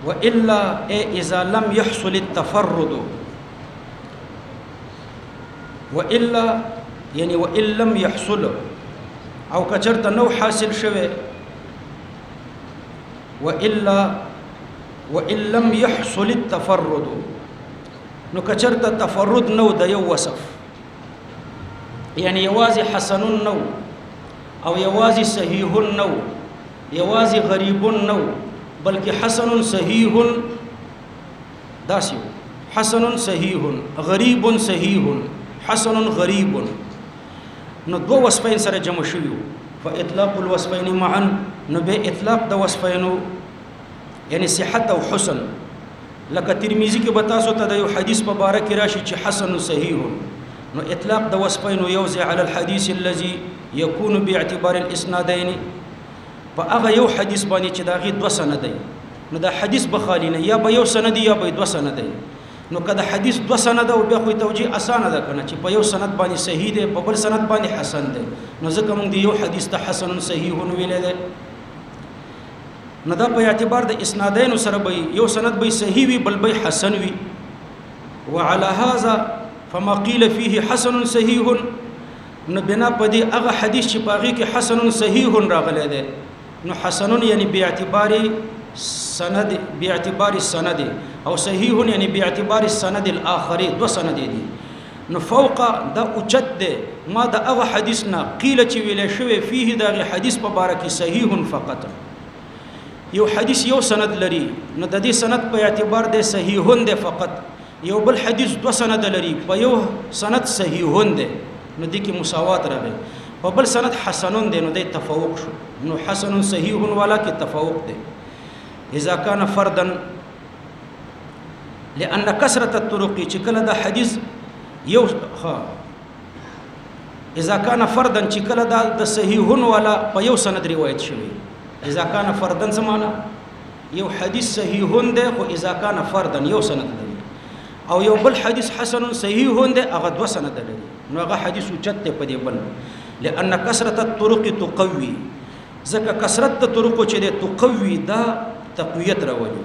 وإلا إذا لم يحصل التفرد، وإلا يعني وإن لم يحصل او کچرته نو حاصل شوه، وإلا وإن لم يحصل التفرد، نو کچرته تفرد نو د یو وصف، یعنی یوازې حسن نو او یوازې صحیح نو یوازې غریب نو، بلکې حسن صحیح داسیو، حسن صحیح غریب صحیح حسن غریب، نو دو وصفین سره جمع شویو، فاطلاق الوصفین معا، نو به اطلاق د وصفینو یعنی صحت او حسن. لکه ترمذی کې بتاسو ته د یو حدیث په باره کې راشي چې حسن صحیح، نو اطلاق د وصفینو یوزع علی الحديث الذي يكون باعتبار الاسنادين، په هغه یو حدیث باندې چې داغي دو سند دی، نو دا حدیث بخالی نه یا به یو سند یا به دو سند دی. نو کله حدیث دو سند او بیا خو توجیه اسانه ده کنه چې په یو سند باندې صحیح دی، په بل سند باندې حسن دی، نو ځکه موږ دی یو حدیث ته حسن صحیح ویل دی. نو دا په اعتبار د اسنادین سره به یو سند به صحیح وي بل به حسن وي. وعلى هذا فما قيل فيه حسن صحيح، نو بنا په دې هغه حدیث چې باغی کې حسن صحیح راغلی دی، نو حسن یعنی باعتبار سند، باعتبار السند، او صحیح یعنی باعتبار السند الاخر، دو سند دي. نو فوق دا اوچت دی ما دا هغه حدیث نه قیل چې ویل شوی فيه دا حدیث په باره کې صحیح فقط، یو حدیث یو سند لري، نو د دې سند په اعتبار د صحیح دی فقط، یو بل حدیث دو سند لري، په یو سند صحیح دی، نو دې کې مساوات راغی، په بل سند حسن دی، نو دې تفوق شو، نو حسن صحیح والا کې تفوق دی. اذا كان فردا، لأن كثرة الطرق چې کله دا حدیث یو اذا كان فردا چې کله دا د صحیح والا په یو سند روایت شوی، اذا كان فردا سمانا یو حدیث صحیح دی خو اذا كان فردا یو سند دی، او یو بل حدیث حسن صحیح دی هغه دو سند لري، نو هغه حدیث اوچت په دې بل. لأن كثرة الطرق تقوي، ځکه کثرت د طرق چې د تقوي دا تقویت راولي.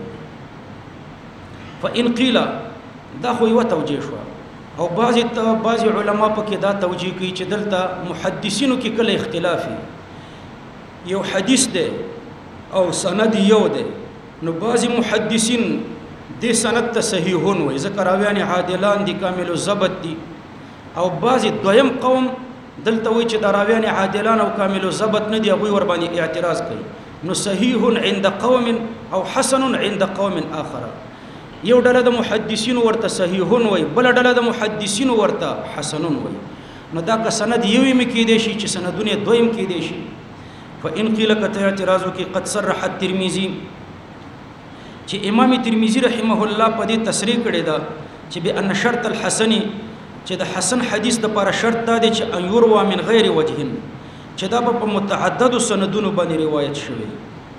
فإن قيل دا خو یو توجیه شو، او بعض علما په کې دا توجیه کوي چې دلته محدثینو کې کله اختلافي، یو حدیث دی او سند یو دی، نو بعض محدثین دې سند ته صحیحون وایي ځکه راویان عادلان دي کامل الضبط دي، او بعض دویم قوم دلته وایي چې دا راویان عادلان او کامل الضبط نه دي، هغوی ور باندې اعتراض کوي. نو صحیح عند قوم او حسن عند قوم آخر، یو ډله د محدثینو ورته صحیحون وایي، بل ډله د محدثینو ورته حسنون وایي. نو دا که سند یوې مې کېدی شي چې سندونه دویم کېدی شي. فإن قيل کته اعتراضو کې قد صرح الترمذي، چې امام ترمذی رحمه الله په دې تصریح کړی دا چې بأن شرط الحسن، چې د حسن حدیث د لپاره شرط دا دی چې ان يروى من غیر وجه، چې دا په متعدد سندونو باندې روایت شوی.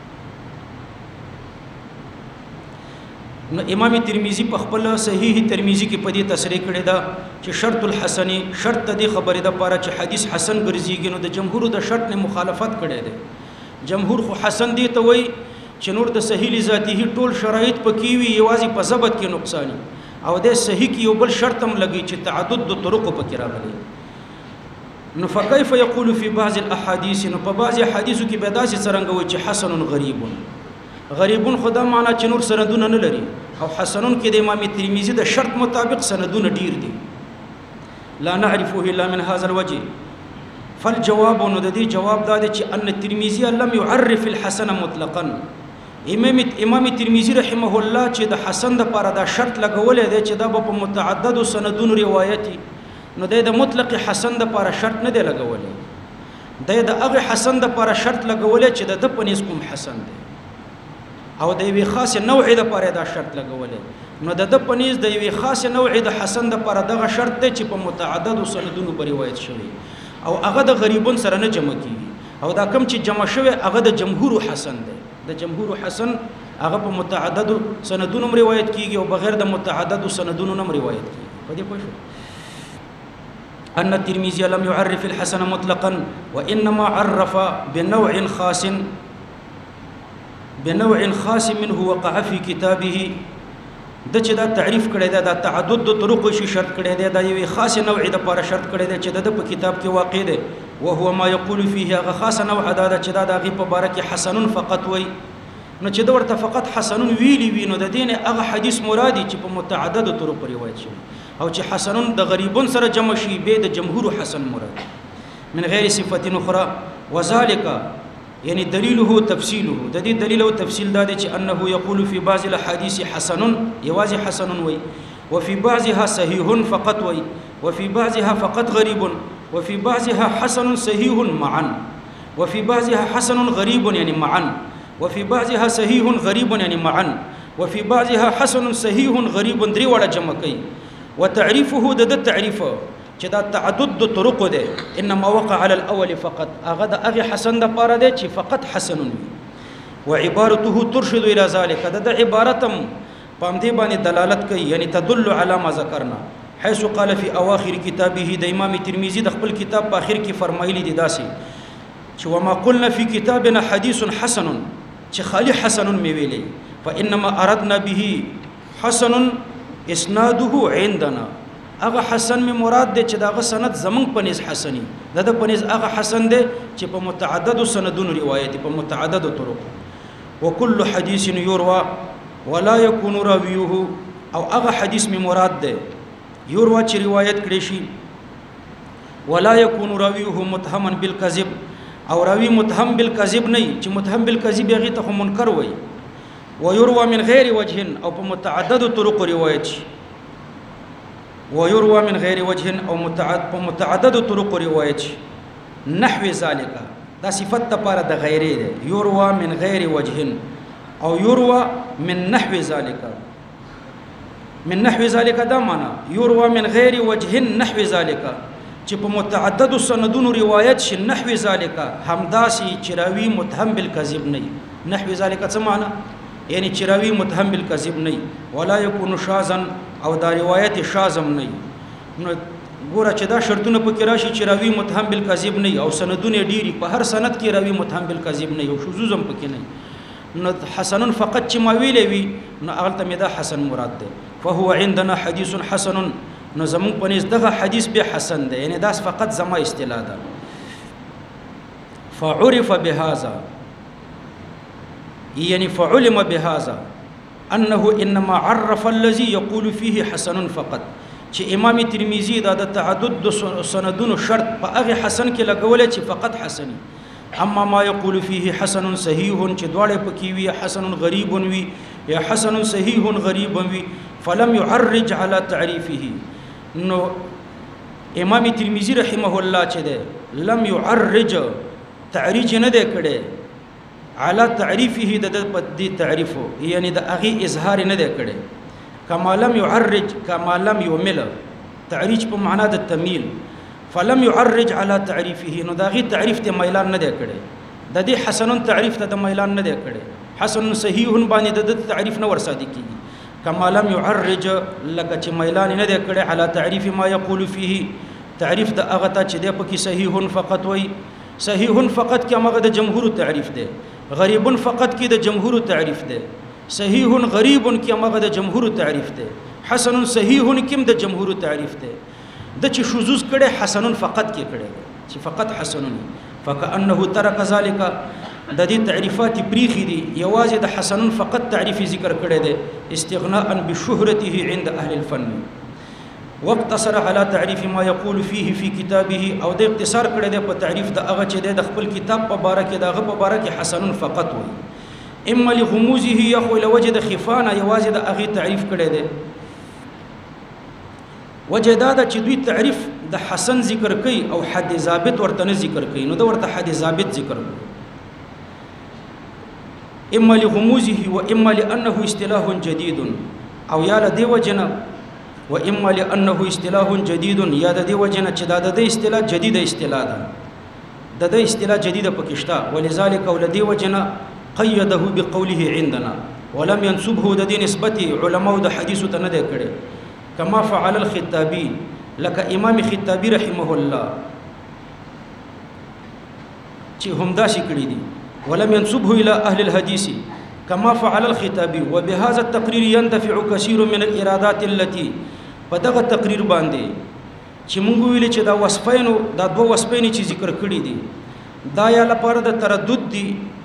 نو امام ترمذی په خپل صحیح ترمذی کې په دې تصریح کړی دا چې شرط الحسن، شرط د خبرې د لپاره چې حدیث حسن ګرځيږي، نو د جمهور د شرط نه مخالفت کړی دی. جمهور خو حسن دی ته وایي چې نور د صحیح ذاتی ټول شرایط پکې وي، یوازې په ضبط کې نقصان، او د صحیح کې یو بل شرط هم لګي چې تعدد د طرق پکې راغلي. نو فكيف يقول في بعض الاحاديث، نو په بعض احادیثو کې به داسې څرنګه وي چې حسن غریب، غریبون خدا معنا چې نور سندونه نه لري، او حسنون کې د امام ترمذی د شرط مطابق سندونه ډیر دي. لا نعرفه الا من هذا الوجه، فالجواب، نو د دې جواب دا دی چې ان الترمذی لم يعرف الحسن مطلقا، امام ترمذی رحمه الله چې د حسن د لپاره دا شرط لګولې دی چې دا په متعدد سندونو روایتي، نو د مطلق حسن د لپاره شرط نه دی لګولې، د هغه حسن د لپاره شرط لګولې چې د پنځ کوم حسن دی، او د یوې خاص نوع د لپاره دا شرط لګولې، نو د پنځ د یوې خاص نوع د حسن د لپاره دغه شرط دی چې په متعدد سندونو په روایت شوی، او هغه د غریبون سره نه جمع کیږي، او دا کم چې جمع شوی هغه د جمهور حسن دی، د جمهور حسن هغه په متعدد سندونو روایت کیږي او بغیر د متعدد سندونو نه روایت کیږي. په دې پوه شو ان الترمذي لم يعرف الحسن مطلقا وانما عرف بنوع خاص، بنوع خاص منه وقع في كتابه د چې دا تعریف کړی دی دا تعدد د طرق شي شرط کړی دی دا یو خاص نوع د لپاره شرط کړی دی چې د په کتاب کې واقع دی وهو ما يقول فيه هغه خاص نوع دا چې دا د غي په باره کې حسن فقط وي نو چې دا ورته فقط حسن ویلی وي نو د دین هغه حدیث مرادي چې په متعدد طرق روایت شي او چې حسن د غریبون سره جمع شي به د جمهور حسن مراد من غیر صفه اخرى وذلك يعني دليله تفصيله د دې دلیل او تفصیل دا دی چې انه يقول في بعض الاحاديث حسن يواز حسن وي وفي بعضها صحيح فقط وي وفي بعضها فقط غريب وفي بعضها حسن صحيح معا وفي بعضها حسن غريب يعني معا وفي بعضها صحيح غريب يعني معا وفي بعضها حسن صحيح غريب دري ولا جمع کوي وتعريفه د تعريفه چې دا تعدد د طرق ده انما وقع على الاول فقط هغه د هغه حسن د پاره ده چې فقط حسن وي وعبارته ترشد الى ذلك د عبارتم پام دې باندې دلالت کوي یعنی تدل على ما ذكرنا حيث قال في اواخر كتابه د امام ترمذی د خپل کتاب په اخر کې فرمایلی دي داسي چې وما قلنا في كتابنا حديث حسن چې خالي حسن می ویلي فانما اردنا به حسن اسناده عندنا هغه حسن می مراد دی چې داغه سند زمون پنځ حسنی د پنځ هغه حسن دی چې په متعدد سندونو روایت په متعدد طرق وكل حديث يروى ولا يكون راويه او هغه حدیث می مراد دی يروى چې روایت کړي شي ولا يكون راويه متهما بالكذب او راوی متهم بالكذب نه چې متهم بالكذب هغه ته منکر وي ويروى من غير وجه او په متعدد طرق روایت شي ويروى من غير وجه او متعدد طرق روایت نحو ذلك دا صفت لپاره د غیره ده يروى من غير وجه او يروى من نحو ذلك من نحو ذلك دا معنا يروى من غير وجه نحو ذلك چې په متعدد سندونو روایت شي نحو ذلك همداسي چراوی متهم بالكذب نه نحو ذلك څه معنا یعنی چراوی متهم بالكذب نه ولا يكون شاذا او دا روایت شاذم نه نو ګوره چې دا شرطونه پکې راشي چې راوی متهم بالکذب نه او سندونه ډيري په هر سند کې راوی متهم بالکذب نه او شذوذم پکې نه نو حسن فقط چې ما ویلې وی نو اغلته مې دا حسن مراد ده فهو عندنا حديث حسن نو زمون پنځ دغه حدیث به حسن ده یعنی دا فقط زما اصطلاح ده فعرف بهذا يعني فعلم بهذا انه انما عرف الذي يقول فيه حسن فقط چې امام ترمذی دا د تعدد سندونو شرط په هغه حسن کې لګولې چې فقط حسنی اما ما يقول فيه حسن صحيح چې دواړه پکې وي حسن غریب وي یا حسن صحيح غریب وي فلم يعرج على تعريفه نو امام ترمذی رحمه الله چې ده لم يعرج تعریج نه ده کړي على تعريفه د تعريفه يعني د اغي اظهار نه ده کړي كما لم يعرج كما لم يمل تعريج په معنا د تميل فلم يعرج على تعريفه نو داغي تعریف ته میلان نه ده کړي د دې حسن تعریف ته د میلان نه ده کړي حسن صحیح باندې د تعریف نه ور صادقي كما لم يعرج لك چې میلان نه ده کړي على تعريف ما يقول فيه تعریف د هغه ته چې د پکې صحیح فقط وي صحیح فقط کې هغه د جمهور تعریف ده غریب فقط کې د جمهور تعریف ده صحیح غریب کې هغه د جمهور تعریف ده حسن صحیح کې د جمهور تعریف ده د چې شذوذ کړي حسن فقط کې کړي چې فقط حسن فكأنه ترك ذلك د دې تعریفات بریخي دي یوازې د حسن فقط تعریف ذکر کړي ده استغناء بشهرته عند اهل الفن واقتصر على تعريف ما يقول فيه في كتابه او د اختصار کړي ده په تعریف د هغه چې د خپل کتاب په باره کې دغه په باره کې حسن فقط وي اما لغموزه يخو الى وجد خفانا یوازې د هغه تعریف کړي ده وجداد چې دوی تعریف د حسن ذکر کوي او حد ضابط ورته نه ذکر کوي نو د ورته حد ضابط ذکر کوي اما لغموزه واما لانه اصطلاح جديد او یا له دی وجنه واما لانه اصطلاح جديد یا د دی وجنه چې دا د اصطلاح جديده اصطلاح ده د اصطلاح جديده پکشتا ولذلك ولدی وجنه قيده بقوله عندنا ولم ينسبه د دې نسبت علماء د حدیث ته نه کړي كما فعل الخطابي لك امام خطابي رحمه الله چې هم دا شي کړی دي ولم ينسبه الى اهل الحديث كما فعل الخطابي وبهذا التقرير ينتفع كثير من الإرادات التي بدغه تقریر باندې چې موږ ویل چې دا وصفینو دا دوه وصفین چې ذکر کړی دي دا یا لپاره د تردد دي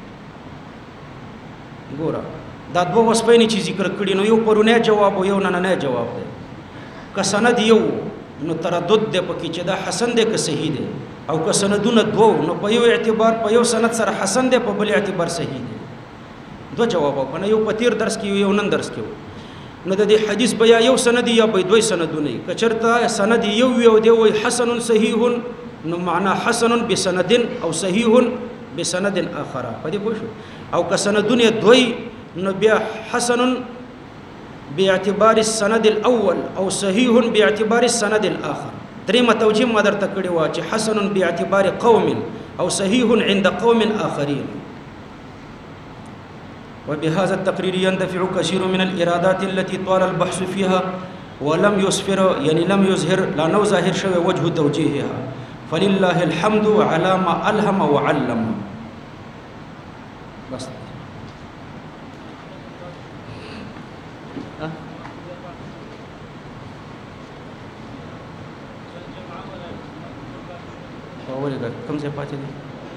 ګوره دا دوه وصفین چې ذکر کړی نو یو پرونه جواب او یو نننه جواب دی که سند یو نو تردد دی پکې چې دا حسن دی که صحیح دی او که سندونه دوه نو په یو اعتبار په یو سند سره حسن دی په بل اعتبار صحیح دی دو جواب کنه یو پتیر درس کې یو نن درس کې نو د دې حدیث بیا یو سند یا به دوی سندونه کچرته سند یو یو دی وای حسن صحیح نو معنا حسن بسند او صحیح بسند اخر په دې پوه شو او که سندونه دوی نو بیا حسن باعتبار السند الاول او صحيح باعتبار السند الاخر دریم توجیه ما درته کړی و چې حسن باعتبار قوم او صحيح عند قوم اخرين وبهذا التقرير يندفع كثير من الارادات التي طال البحث فيها ولم يسفر يعني لم يظهر لا نو ظاهر شوی وجه توجيهها فلله الحمد على ما الهم وعلم بس कम से पाते थे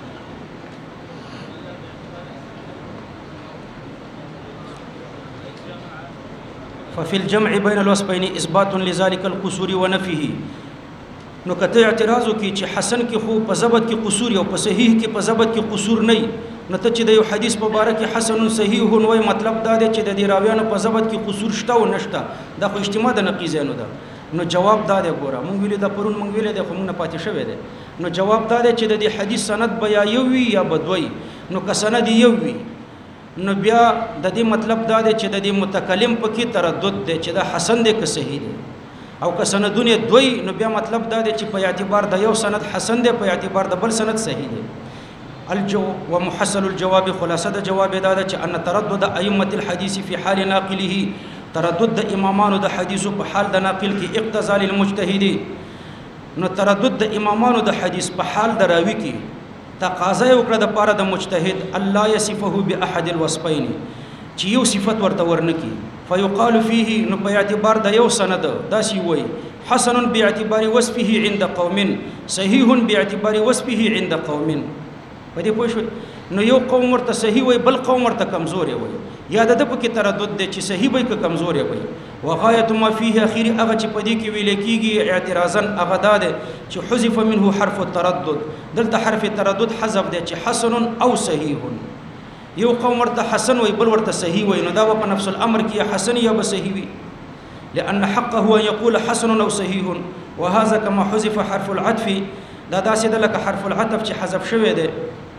ففي الجمع بين الوصفين اثبات لذلك القصور ونفيه نو کته اعتراض کی چې حسن کې خو په ضبط کې قصور او په صحیح کې په ضبط کې قصور نه نو ته چې د یو حدیث مبارک حسن صحیح نو مطلب دا دی چې د دې راویانو په ضبط کې قصور شته او نشته دا خو اجتماع د نقیزانو ده نو جواب دا دی ګوره مونږ ویل دا پرون مونږ ویل د خو مونږ نه پاتې شوی دی نو جواب دا دی چې د دې حدیث سند بیا یو وی یا بدوي نو که سند یو وی نو بیا د دې مطلب دا دی چې د دې متکلم پکې تردد دی چې دا حسن دی که صحیح دی او که سندونه دوی نو بیا مطلب دا دی چې په اعتبار د یو سند حسن دی په اعتبار د بل سند صحیح دی الجو ومحصل الجواب خلاصه د جواب دا دی چې ان تردد ائمه الحديث في حال ناقله تردد د امامانو د حدیثو په حال د ناقل کې اقتضا للمجتهد نو تردد د امامانو د حدیث په حال د راوی کې تقاضا وکړه د پاره د مجتهد الله يصفه باحد الوصفين چې یو صفت ورته ورنکي فيقال فيه نو په اعتبار د یو سند داسي وي حسن باعتبار وصفه عند قوم صحيح باعتبار وصفه عند قوم په دې پوه شو نو یو قوم ورته صحیح وي بل قوم ورته کمزور وي یا د پکې تردد دی چې صحیح وي که کمزور وي وغایت ما فيه اخیری هغه چې په دې کې ویل کېږي اعتراضا هغه دا دی چې حذف منه حرف التردد دلته حرف تردد حذف دی چې حسن او صحیح یو قوم ورته حسن وي بل ورته صحیح وي نو دا په نفس الامر کې حسن یا صحیح وي لان حقه هو ان يقول حسن او صحیح وهذا كما حذف حرف العطف دا داسې د لکه حرف العطف چې حذف شوی دی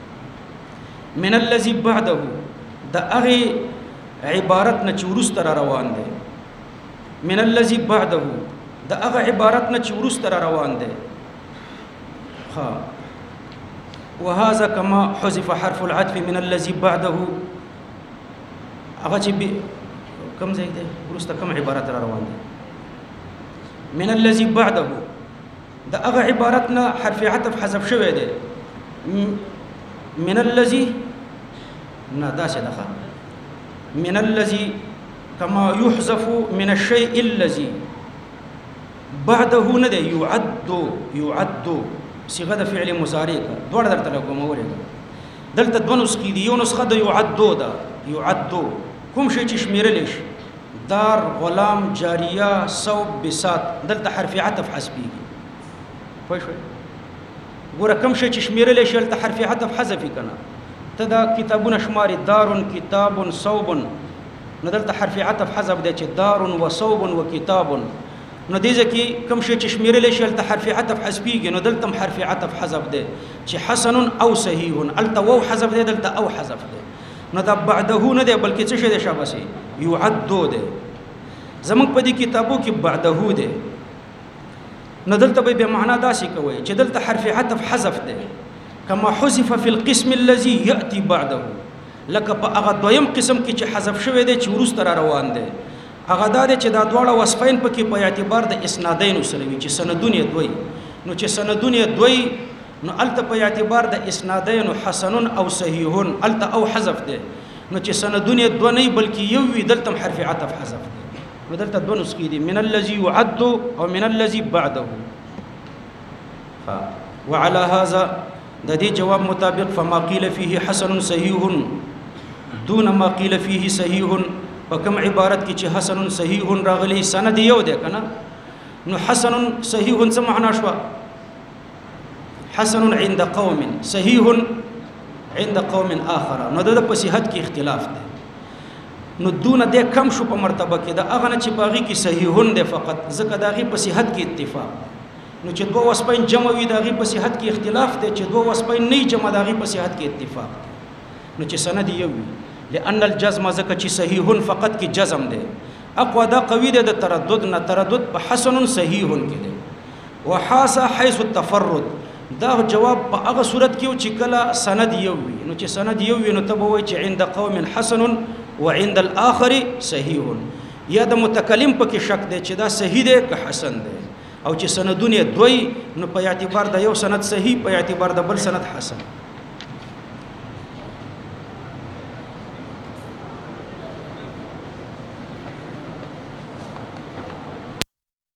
من الذي بعده دا اغه عبارت نه چورست را روان دی من الذي بعده دا اغه عبارت نه چورست را روان دی ها وهذا كما حذف حرف العطف من الذي بعده اغه چې کم ځای دی ورسته کم عبارت را روان دی من الذي بعده دا اغه عبارت نه حرف عطف حذف شوی دی من الذي ناداس دخل من الذي كما يحذف من الشيء الذي بعده ندى يعد صيغه فعل مضارع دوړ درته کوم اورېږه دلته دوه نسخې دي یو نسخه د يعد کوم شي چې شمیرل شي دار غلام جاریه صوب بساط دلته حرف عطف حسبيږي پوه شئ ګوره کوم شي چې شمیرل شي دلته حرف عطف حذفي کنه تدا کتابونه شمار دار کتاب صوب نو دلته حرف عطف حذف دی چې دار و صوب و کتاب نو دې ځکه کوم شي چې شمیرل شي دلته حرف عطف حذفيږي نو دلته حرف عطف حذف دی چې حسن او صحیح الته واو حذف دی دلته او حذف دی نو دا بعده نه دی بلکې څه شي دی شاباسي يعد دی زموږ په دې کتابو کې بعده دی نو دلته به معنا داسې کوي چې دلته حرف عطف حذف دی كما حذف في القسم الذي ياتي بعده لکه په هغه دویم قسم کې چې حذف شوی دی چې ورسته را روان دی هغه دا دی چې دا دواړه وصفین پکې په اعتبار د اسنادین سره وي چې سندونه دوی نو چې سندونه دوی نو الته په اعتبار د اسنادین حسن او صحیح الته او حذف دی نو چې سندونه دو نه بلکې یو وی دلته حرف عطف حذف دی نو دلته دو نسخې دي من الذي يعد او من الذي بعده وعلى هذا د دې جواب مطابق فما قيل فيه حسن صحيح دون ما قيل فيه صحيح په کوم عبارت کې چې حسن صحيح راغلي سند یو دی کنه نو حسن صحيح څه معنا شو حسن عند قوم صحيح عند قوم اخر نو د په صحت کې اختلاف دی نو دون د کم شو په مرتبه کې دا هغه نه چې باغی کې صحیحون دی فقط ځکه داغي په صحت کې اتفاق نو چې دوه وسپین جمع وي داغي په صحت کې اختلاف دی چې دوه وسپین نه جمع داغي په صحت کې اتفاق دی نو چې سند یو وي لأن الجزم ځکه چې صحیحون فقط کې جزم دی اقوا دا قوی دی د تردد نه تردد په حسن صحیحون کې دی وحاس حيث التفرد دا جواب په هغه صورت کې چې کله سند یو وي نو چې سند یو وي نو ته به وایي چې عند قوم حسن وعند الاخر صحیح یا د متکلم پکې شک دی چې دا صحیح دی که حسن دی او چې سندونه دوی نو په اعتبار د یو سند صحیح په اعتبار د بل سند حسن